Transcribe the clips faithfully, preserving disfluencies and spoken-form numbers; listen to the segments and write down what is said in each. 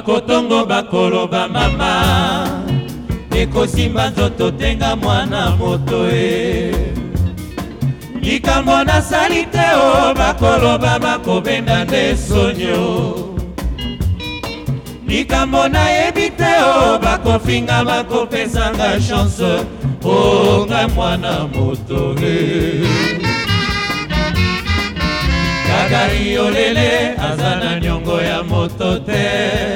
bakotongo bakoloba mama ekosimba nzoto tenga mwana moto e likambo nasali te o bakoloba bakobenda nde sonyo likambo nayebi te o bakofinga bakopesanga chance o nga mwana moto e kagari yolele aza na nyongo ya moto te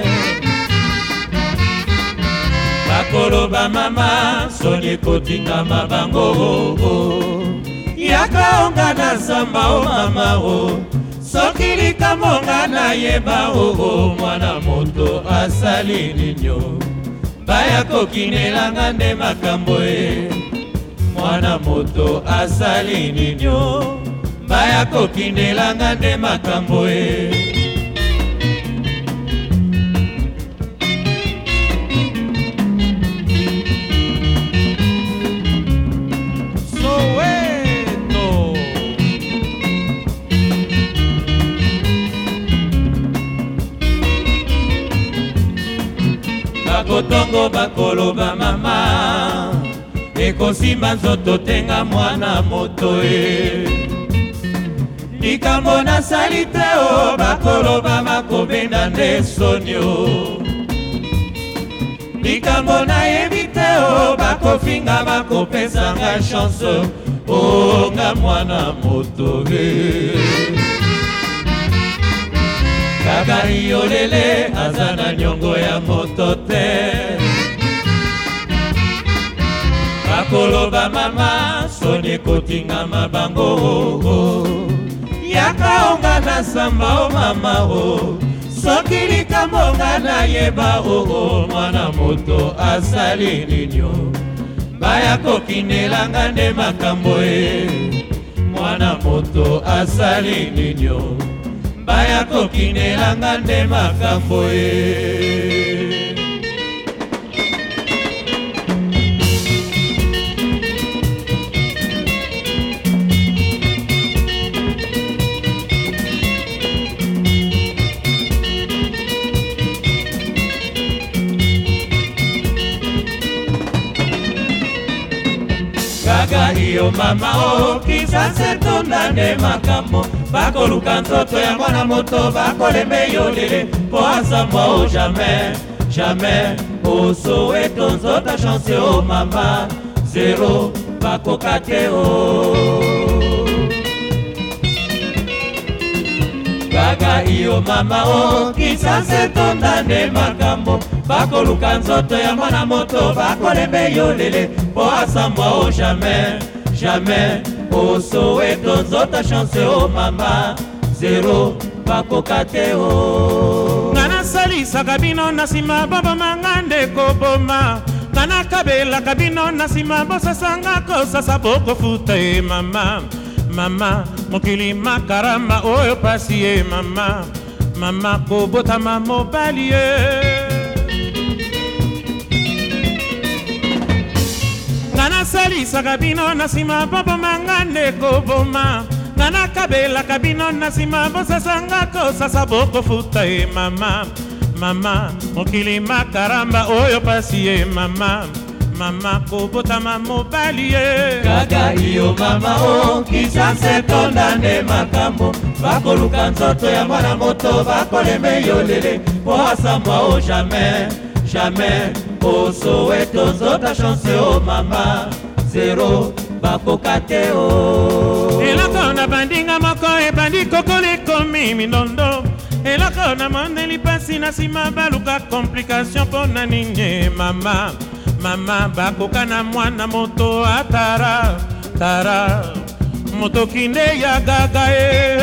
bakoloba mama soni ekotingama bango yaka onga na samba o mama o soki likambo nga nayeba o mwana moto asali ninyo baya kokinelanga nde makambo e mwana moto asali ninyo baya kokinelanga nde makambo e Soweto bakotongo bakoloba mama ekosimba nzoto tenga mwana moto e likambo nasali te o bakoloba bakobenda nde sonyo likambo nayebi te o bakofinga bakopesanga chance o nga mwana moto e kagari yolele aza na nyongo ya moto te bakoloba mama soni ekotingama bango yaka onga na samba o mama o soki likambo nga nayeba o mwana moto asali ninyo baya kokinelanga nde makambo e mwana moto asali ninyo baya kokinelanga nde makambo e Gaga iyo mama o kisase tondane makambo bakoluka nzoto ya mwana moto bakoleme yolele po asambwa o jamais jamais o Soweto nzota chance o mama zero bakoka te o Gaga iyo mama o kisase tondane makambo bakoluka nzoto ya mwana moto bakoleme yolele po asambwa o jamais jamais o Soweto nzota chance o mama zero bakoka te o ngana salisaka bino na nsima boboma nde koboma ngana kabelaka bino na nsima bosasanga kosasa bokofuta e mama mama mokili makarama oyo pasi e mama mama kobotama mobali e ngana salisaka bino na nsima boboma nde koboma ngana kabelaka bino na nsima bosasanga kosasa bokofuta e mama mama mokili makaramba oyo pasi e mama mama kobotama mobali e Gaga iyo mama o kisase tondane makambo bakoluka nzoto ya mwana moto bakoleme yolele po asambwa o jamais jamais o Soweto nzota chance o mama zero bakoka te o eloko na bandinga moko ebandi kokolekomi minondo eloko na moneli pasi na nsima baluka complication mpo na nini mama mama bakoka na mwana moto atara tara moto kinde ya Gaga e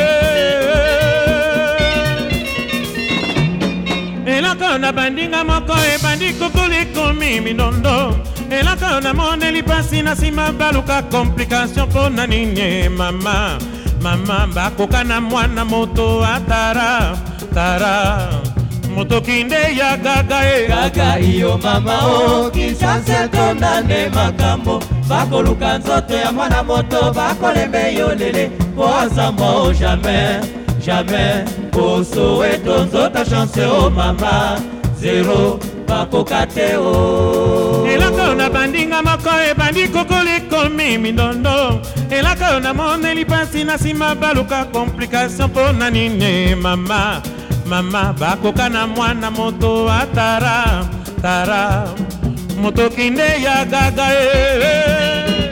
eloko na bandinga moko ebandi kokolekomi minondo eloko na moneli pasi na nsima baluka complication mpo na nini mama mama bakoka na mwana moto atara tara moto kinde ya Gaga e Gaga iyo mama o kisase tondane makambo bakoluka nzoto ya mwana moto bakoleme yolele po asambwa o jamais jamais o Soweto nzota chance o mama zero bakoka te o. Elaka na bandinga moko ebandi kokoliko mimi ndondo. Elaka na moneli pasi na sima baluka complication po na nini mama. Mama bakoka na mwana moto atara tara. Moto kinde ya gaga e.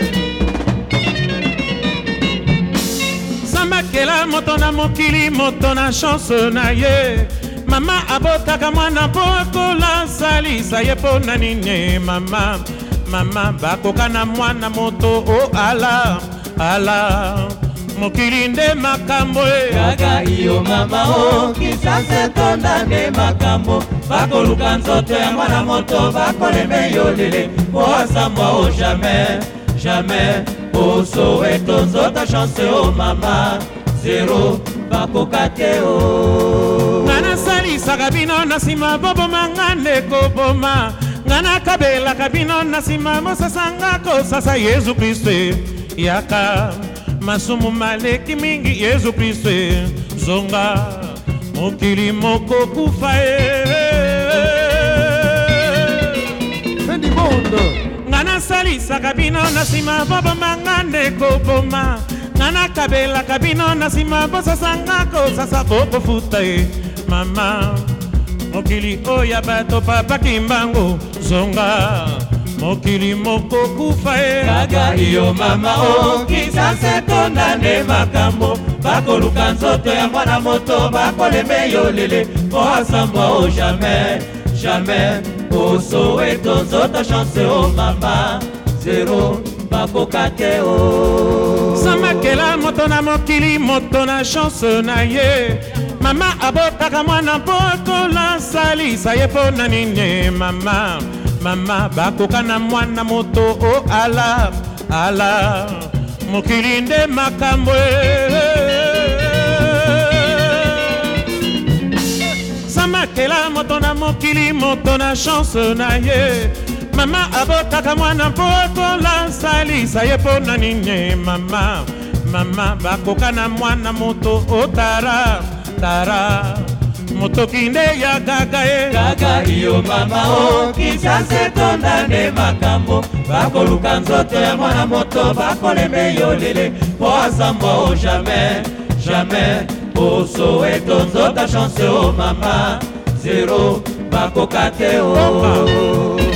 Sambakela moto na mokili moto na chance na ye. Mama abotaka mwana poko la salisa ye po na nini mama. Mama bakoka na mwana moto o ala ala. Mokili nde makambo e. Gaga iyo mama o kisase tonda nde makambo. Bako luka nzoto ya mwana moto bako leme yolele. Poasa mwa o jamais, jamais. Oso eto nzota chance o mama. Zero bakoka te o. Ngana salisa kabino nasima bobo mangane koboma. Ngana kabela kabino nasima mosasanga ko sasa Yesu Kristo yaka. Masumu maleki mingi Yesu Kristo zonga. Mokili moko kufa e. Fendi Mondo. Ngana salisa kabino nasima bobo mangane koboma. Ngana kabela kabino nasima bosasanga ko sasa boko futa e. Mama mokili oya bato papa kimbango zonga. Mokili moko kufa e. Gaga iyo mama o kisase tonda nde makambo. Bako luka nzoto ya mwana moto bako leme yolele. Poasambwa o jamais, jamais. Oso eto nzota chance o mama. Zero bakoka te o. Sambakela moto na mokili moto na chance na ye. Mama abotaka mwana poko la salisa ye po na nini mama. Mama bakoka na mwana moto o ala ala. Mokili nde makambo e. Sambakela moto na mokili moto na chance na ye. Mama abotaka mwana poko la salisa ye po na nini mama. Mama bakoka na mwana moto o tara tara. Moto kinde ya gaga e. Gaga iyo mama o kisase tonda nde makambo. Bako luka nzoto ya mwana moto bako leme yolele. Poasambwa o jamais, jamais. Oso eto nzota chance o mama. Zero bakoka te o.